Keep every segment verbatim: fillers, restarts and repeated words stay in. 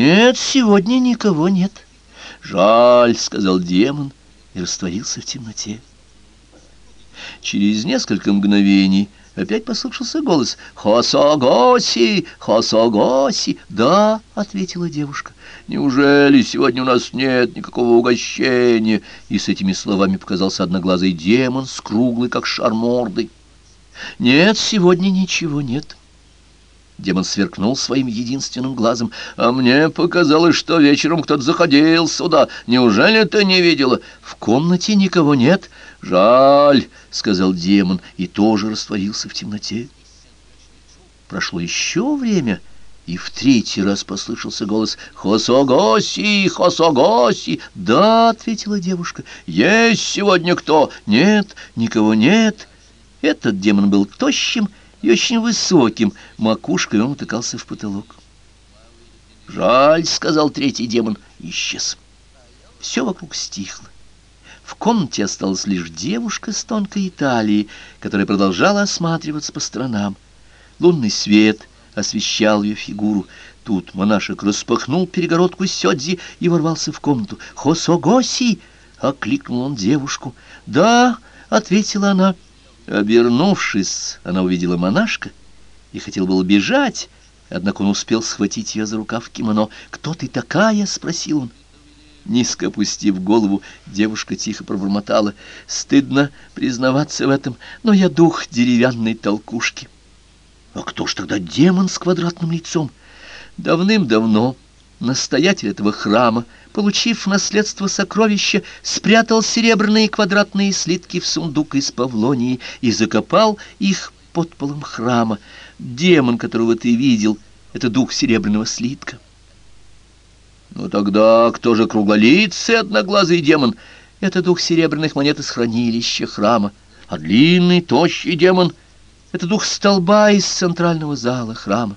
«Нет, сегодня никого нет». «Жаль», — сказал демон и растворился в темноте. Через несколько мгновений опять послышался голос: «Хосогоси! Хосогоси!» «Да», — ответила девушка. «Неужели сегодня у нас нет никакого угощения?» И с этими словами показался одноглазый демон с круглой, как шар, мордой. «Нет, сегодня ничего нет». Демон сверкнул своим единственным глазом. «А мне показалось, что вечером кто-то заходил сюда. Неужели ты не видела? В комнате никого нет». «Жаль», — сказал демон, и тоже растворился в темноте. Прошло еще время, и в третий раз послышался голос: «Хосогоси! Хосогоси!» «Да», — ответила девушка. «Есть сегодня кто?» «Нет, никого нет». Этот демон был тощим и очень высоким, макушкой он утыкался в потолок. «Жаль», — сказал третий демон, и исчез. Все вокруг стихло. В комнате осталась лишь девушка с тонкой талией, которая продолжала осматриваться по сторонам. Лунный свет освещал ее фигуру. Тут монашек распахнул перегородку сёдзи и ворвался в комнату. «Хосогоси!» — окликнул он девушку. «Да», — ответила она. Обернувшись, она увидела монашка и хотела было бежать, однако он успел схватить ее за рукав кимоно. «Кто ты такая?» — спросил он. Низко опустив голову, девушка тихо пробормотала: «Стыдно признаваться в этом, но я дух деревянной толкушки». «А кто ж тогда демон с квадратным лицом?» Давным-давно настоятель этого храма, получив в наследство сокровища, спрятал серебряные квадратные слитки в сундук из павлонии и закопал их под полом храма. Демон, которого ты видел, — это дух серебряного слитка. «Ну тогда кто же круглолицый одноглазый демон?» «Это дух серебряных монет из хранилища храма. А длинный, тощий демон — это дух столба из центрального зала храма».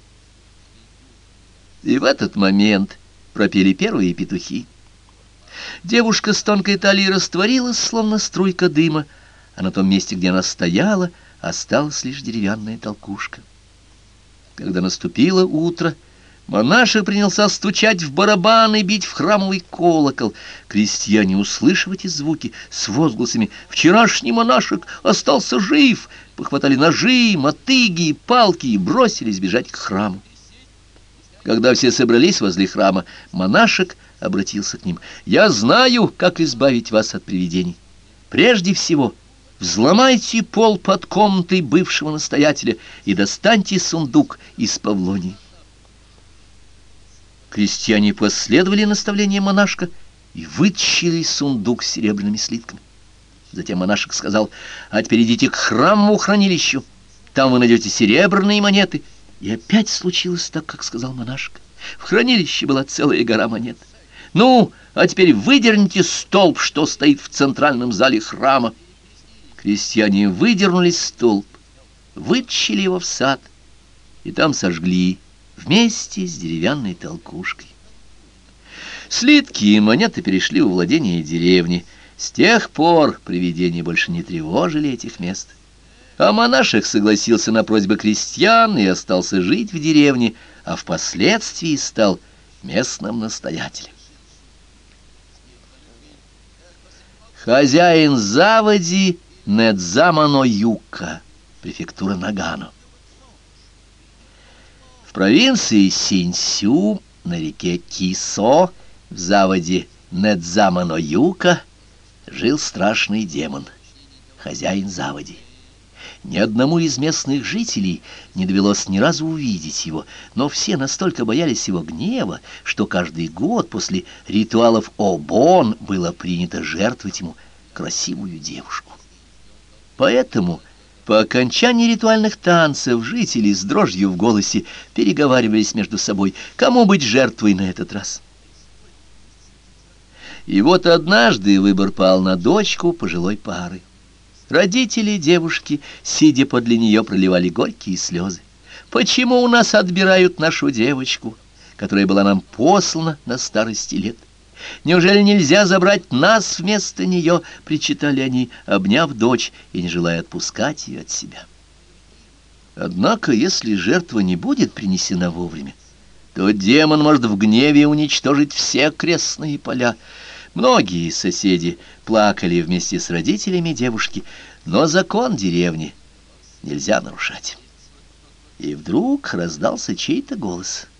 И в этот момент пропели первые петухи. Девушка с тонкой талией растворилась, словно струйка дыма, а на том месте, где она стояла, осталась лишь деревянная толкушка. Когда наступило утро, монашек принялся стучать в барабан и бить в храмовый колокол. Крестьяне, услышав эти звуки, с возгласами «Вчерашний монашек остался жив!» похватали ножи, мотыги и палки и бросились бежать к храму. Когда все собрались возле храма, монашек обратился к ним: «Я знаю, как избавить вас от привидений. Прежде всего, взломайте пол под комнатой бывшего настоятеля и достаньте сундук из павлонии». Крестьяне последовали наставлениям монашка и вытащили сундук с серебряными слитками. Затем монашек сказал: «А теперь идите к храмовому хранилищу, там вы найдете серебряные монеты». И опять случилось так, как сказал монашек. В хранилище была целая гора монет. «Ну, а теперь выдерните столб, что стоит в центральном зале храма». Крестьяне выдернули столб, вытащили его в сад и там сожгли вместе с деревянной толкушкой. Слитки и монеты перешли во владение деревни. С тех пор привидения больше не тревожили этих мест. А монашек согласился на просьбы крестьян и остался жить в деревне, а впоследствии стал местным настоятелем. Хозяин заводи Недзамано Юка, префектура Нагано. В провинции Синьсю на реке Кисо в заводе Недзамано Юка жил страшный демон, хозяин заводи. Ни одному из местных жителей не довелось ни разу увидеть его, но все настолько боялись его гнева, что каждый год после ритуалов Обон было принято жертвовать ему красивую девушку. Поэтому по окончании ритуальных танцев жители с дрожью в голосе переговаривались между собой, кому быть жертвой на этот раз. И вот однажды выбор пал на дочку пожилой пары. Родители девушки, сидя подле нее, проливали горькие слезы. «Почему у нас отбирают нашу девочку, которая была нам послана на старости лет? Неужели нельзя забрать нас вместо нее?» — причитали они, обняв дочь и не желая отпускать ее от себя. Однако, если жертва не будет принесена вовремя, то демон может в гневе уничтожить все крестные поля. Многие соседи плакали вместе с родителями девушки, но закон деревни нельзя нарушать. И вдруг раздался чей-то голос.